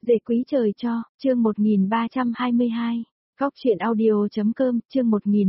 Dễ quý trời cho, chương 1322. Góc truyện audio.com, chương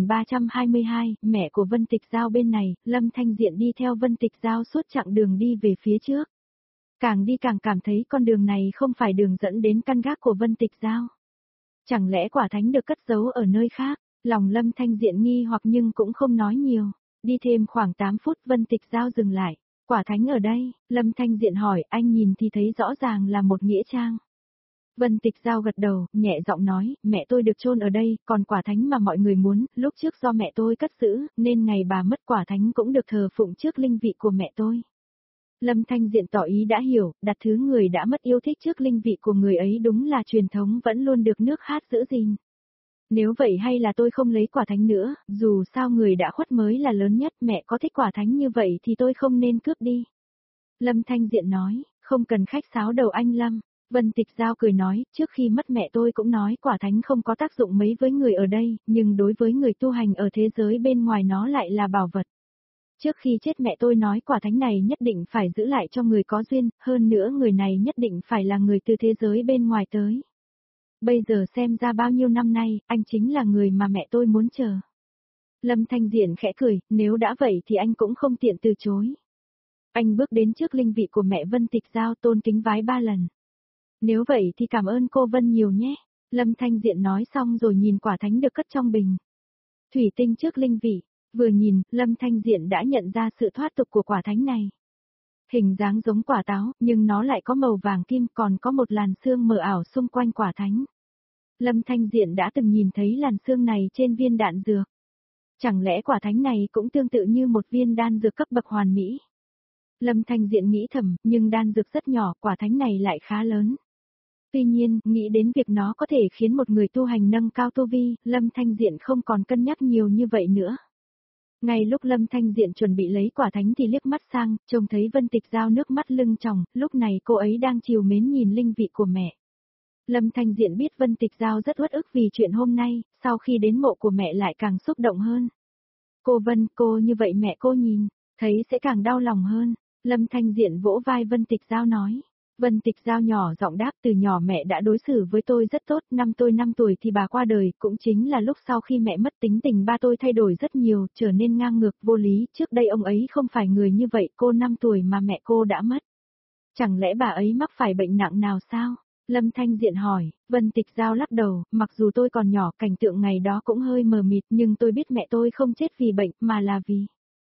1322, mẹ của Vân Tịch Giao bên này, Lâm Thanh Diện đi theo Vân Tịch Giao suốt chặng đường đi về phía trước. Càng đi càng cảm thấy con đường này không phải đường dẫn đến căn gác của Vân Tịch Giao. Chẳng lẽ quả thánh được cất giấu ở nơi khác, lòng Lâm Thanh Diện nghi hoặc nhưng cũng không nói nhiều. Đi thêm khoảng 8 phút Vân Tịch Giao dừng lại. Quả thánh ở đây, Lâm Thanh Diện hỏi, anh nhìn thì thấy rõ ràng là một nghĩa trang. Vân Tịch Giao gật đầu, nhẹ giọng nói, mẹ tôi được chôn ở đây, còn quả thánh mà mọi người muốn, lúc trước do mẹ tôi cất giữ, nên ngày bà mất quả thánh cũng được thờ phụng trước linh vị của mẹ tôi. Lâm Thanh Diện tỏ ý đã hiểu, đặt thứ người đã mất yêu thích trước linh vị của người ấy đúng là truyền thống vẫn luôn được nước hát giữ gìn. Nếu vậy hay là tôi không lấy quả thánh nữa, dù sao người đã khuất mới là lớn nhất, mẹ có thích quả thánh như vậy thì tôi không nên cướp đi. Lâm Thanh Diện nói, không cần khách sáo đầu anh Lâm. Vân Tịch Giao cười nói, trước khi mất mẹ tôi cũng nói quả thánh không có tác dụng mấy với người ở đây, nhưng đối với người tu hành ở thế giới bên ngoài nó lại là bảo vật. Trước khi chết mẹ tôi nói quả thánh này nhất định phải giữ lại cho người có duyên, hơn nữa người này nhất định phải là người từ thế giới bên ngoài tới. Bây giờ xem ra bao nhiêu năm nay, anh chính là người mà mẹ tôi muốn chờ. Lâm Thanh Diện khẽ cười, nếu đã vậy thì anh cũng không tiện từ chối. Anh bước đến trước linh vị của mẹ Vân Tịch Giao tôn kính vái 3 lần. Nếu vậy thì cảm ơn cô Vân nhiều nhé. Lâm Thanh Diện nói xong rồi nhìn quả thánh được cất trong bình thủy tinh trước linh vị. Vừa nhìn, Lâm Thanh Diện đã nhận ra sự thoát tục của quả thánh này. Hình dáng giống quả táo, nhưng nó lại có màu vàng kim, còn có một làn sương mờ ảo xung quanh quả thánh. Lâm Thanh Diện đã từng nhìn thấy làn sương này trên viên đạn dược. Chẳng lẽ quả thánh này cũng tương tự như một viên đan dược cấp bậc hoàn mỹ? Lâm Thanh Diện nghĩ thầm, nhưng đan dược rất nhỏ, quả thánh này lại khá lớn. Tuy nhiên, nghĩ đến việc nó có thể khiến một người tu hành nâng cao tu vi, Lâm Thanh Diện không còn cân nhắc nhiều như vậy nữa. Ngay lúc Lâm Thanh Diện chuẩn bị lấy quả thánh thì liếc mắt sang, trông thấy Vân Tịch Giao nước mắt lưng tròng, lúc này cô ấy đang trìu mến nhìn linh vị của mẹ. Lâm Thanh Diện biết Vân Tịch Giao rất uất ức vì chuyện hôm nay, sau khi đến mộ của mẹ lại càng xúc động hơn. Cô Vân, cô như vậy mẹ cô nhìn, thấy sẽ càng đau lòng hơn. Lâm Thanh Diện vỗ vai Vân Tịch Giao nói. Vân Tịch Giao nhỏ giọng đáp, từ nhỏ mẹ đã đối xử với tôi rất tốt, năm tôi 5 tuổi thì bà qua đời, cũng chính là lúc sau khi mẹ mất tính tình ba tôi thay đổi rất nhiều, trở nên ngang ngược, vô lý, trước đây ông ấy không phải người như vậy, cô 5 tuổi mà mẹ cô đã mất. Chẳng lẽ bà ấy mắc phải bệnh nặng nào sao? Lâm Thanh Diện hỏi. Vân Tịch Giao lắc đầu, mặc dù tôi còn nhỏ, cảnh tượng ngày đó cũng hơi mờ mịt, nhưng tôi biết mẹ tôi không chết vì bệnh, mà là vì...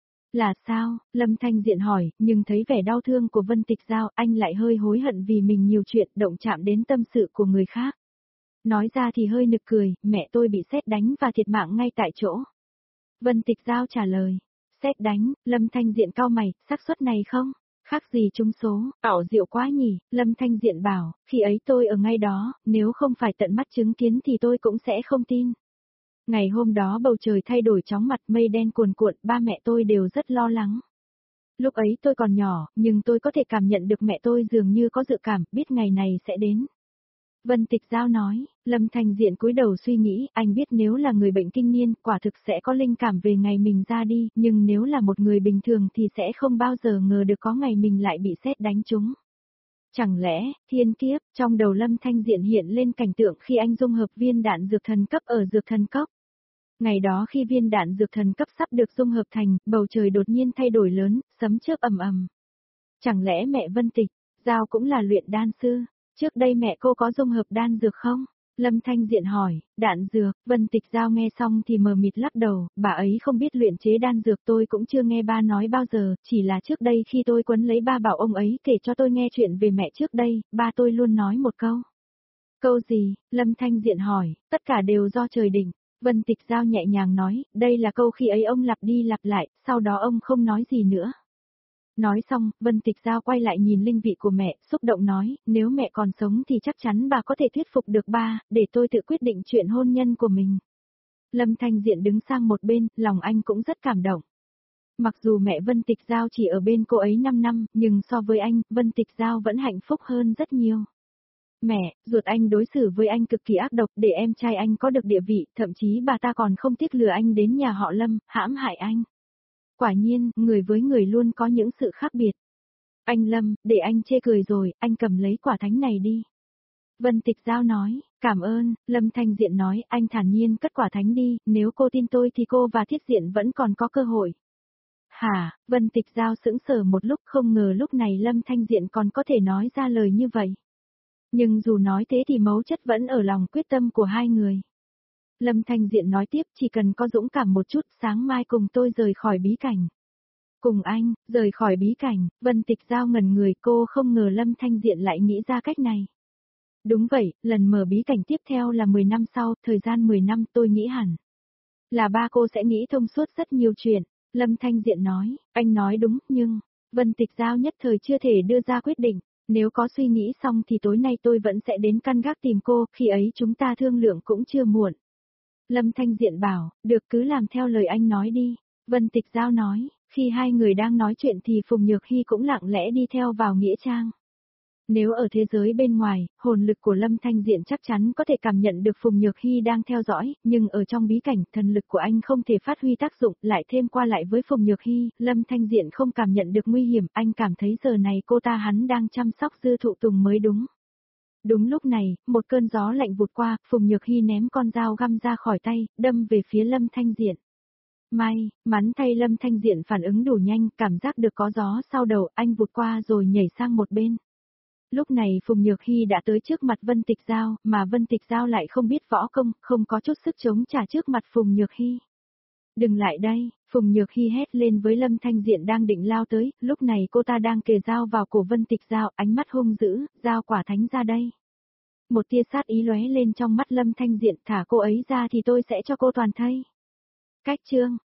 Là sao? Lâm Thanh Diện hỏi, nhưng thấy vẻ đau thương của Vân Tịch Giao, anh lại hơi hối hận vì mình nhiều chuyện động chạm đến tâm sự của người khác. Nói ra thì hơi nực cười, mẹ tôi bị sét đánh và thiệt mạng ngay tại chỗ. Vân Tịch Giao trả lời, sét đánh, Lâm Thanh Diện cau mày, xác suất này không? Khác gì trúng số, ảo diệu quá nhỉ, Lâm Thanh Diện bảo, khi ấy tôi ở ngay đó, nếu không phải tận mắt chứng kiến thì tôi cũng sẽ không tin. Ngày hôm đó bầu trời thay đổi chóng mặt, mây đen cuồn cuộn, ba mẹ tôi đều rất lo lắng. Lúc ấy tôi còn nhỏ, nhưng tôi có thể cảm nhận được mẹ tôi dường như có dự cảm, biết ngày này sẽ đến. Vân Tịch Giao nói, Lâm Thanh Diện cúi đầu suy nghĩ, anh biết nếu là người bệnh kinh niên, quả thực sẽ có linh cảm về ngày mình ra đi, nhưng nếu là một người bình thường thì sẽ không bao giờ ngờ được có ngày mình lại bị sét đánh trúng. Chẳng lẽ, thiên kiếp, trong đầu Lâm Thanh Diện hiện lên cảnh tượng khi anh dung hợp viên đạn dược thần cấp ở dược thần cốc. Ngày đó khi viên đạn dược thần cấp sắp được dung hợp thành, bầu trời đột nhiên thay đổi lớn, sấm chớp ầm ầm. Chẳng lẽ mẹ Vân Tịch Giao cũng là luyện đan sư? Trước đây mẹ cô có dung hợp đan dược không? Lâm Thanh Diện hỏi, đạn dược, Vân Tịch Giao nghe xong thì mờ mịt lắc đầu, bà ấy không biết luyện chế đan dược, tôi cũng chưa nghe ba nói bao giờ, chỉ là trước đây khi tôi quấn lấy ba bảo ông ấy kể cho tôi nghe chuyện về mẹ trước đây, ba tôi luôn nói một câu. Câu gì? Lâm Thanh Diện hỏi, tất cả đều do trời định. Vân Tịch Giao nhẹ nhàng nói, đây là câu khi ấy ông lặp đi lặp lại, sau đó ông không nói gì nữa. Nói xong, Vân Tịch Giao quay lại nhìn linh vị của mẹ, xúc động nói, nếu mẹ còn sống thì chắc chắn bà có thể thuyết phục được ba, để tôi tự quyết định chuyện hôn nhân của mình. Lâm Thanh Diện đứng sang một bên, lòng anh cũng rất cảm động. Mặc dù mẹ Vân Tịch Giao chỉ ở bên cô ấy 5 năm, nhưng so với anh, Vân Tịch Giao vẫn hạnh phúc hơn rất nhiều. Mẹ, ruột anh đối xử với anh cực kỳ ác độc để em trai anh có được địa vị, thậm chí bà ta còn không tiếc lừa anh đến nhà họ Lâm, hãm hại anh. Quả nhiên, người với người luôn có những sự khác biệt. Anh Lâm, để anh chê cười rồi, anh cầm lấy quả thánh này đi. Vân Tịch Giao nói, cảm ơn, Lâm Thanh Diện nói, anh thản nhiên cất quả thánh đi, nếu cô tin tôi thì cô và Thiết Diện vẫn còn có cơ hội. Hả, Vân Tịch Giao sững sờ một lúc, không ngờ lúc này Lâm Thanh Diện còn có thể nói ra lời như vậy. Nhưng dù nói thế thì mấu chất vẫn ở lòng quyết tâm của hai người. Lâm Thanh Diện nói tiếp, chỉ cần có dũng cảm một chút, sáng mai cùng tôi rời khỏi bí cảnh. Cùng anh, rời khỏi bí cảnh, Vân Tịch Giao ngẩn người, cô không ngờ Lâm Thanh Diện lại nghĩ ra cách này. Đúng vậy, lần mở bí cảnh tiếp theo là 10 năm sau, thời gian 10 năm tôi nghĩ hẳn là ba cô sẽ nghĩ thông suốt rất nhiều chuyện. Lâm Thanh Diện nói, anh nói đúng, nhưng, Vân Tịch Giao nhất thời chưa thể đưa ra quyết định. Nếu có suy nghĩ xong thì tối nay tôi vẫn sẽ đến căn gác tìm cô, khi ấy chúng ta thương lượng cũng chưa muộn. Lâm Thanh Diện bảo, được cứ làm theo lời anh nói đi. Vân Tịch Giao nói, khi hai người đang nói chuyện thì Phùng Nhược Hy cũng lặng lẽ đi theo vào nghĩa trang. Nếu ở thế giới bên ngoài, hồn lực của Lâm Thanh Diện chắc chắn có thể cảm nhận được Phùng Nhược Hy đang theo dõi, nhưng ở trong bí cảnh, thần lực của anh không thể phát huy tác dụng, lại thêm qua lại với Phùng Nhược Hy, Lâm Thanh Diện không cảm nhận được nguy hiểm, anh cảm thấy giờ này cô ta hắn đang chăm sóc Dư Thụ Tùng mới đúng. Đúng lúc này, một cơn gió lạnh vụt qua, Phùng Nhược Hy ném con dao găm ra khỏi tay, đâm về phía Lâm Thanh Diện. May mắn thay Lâm Thanh Diện phản ứng đủ nhanh, cảm giác được có gió sau đầu, anh vụt qua rồi nhảy sang một bên. Lúc này Phùng Nhược Hy đã tới trước mặt Vân Tịch Giao, mà Vân Tịch Giao lại không biết võ công, không có chút sức chống trả trước mặt Phùng Nhược Hy. Đừng lại đây, Phùng Nhược Hy hét lên với Lâm Thanh Diện đang định lao tới, lúc này cô ta đang kề dao vào cổ Vân Tịch Giao, ánh mắt hung dữ, dao quả thánh ra đây. Một tia sát ý lóe lên trong mắt Lâm Thanh Diện, thả cô ấy ra thì tôi sẽ cho cô toàn thây. Cách chương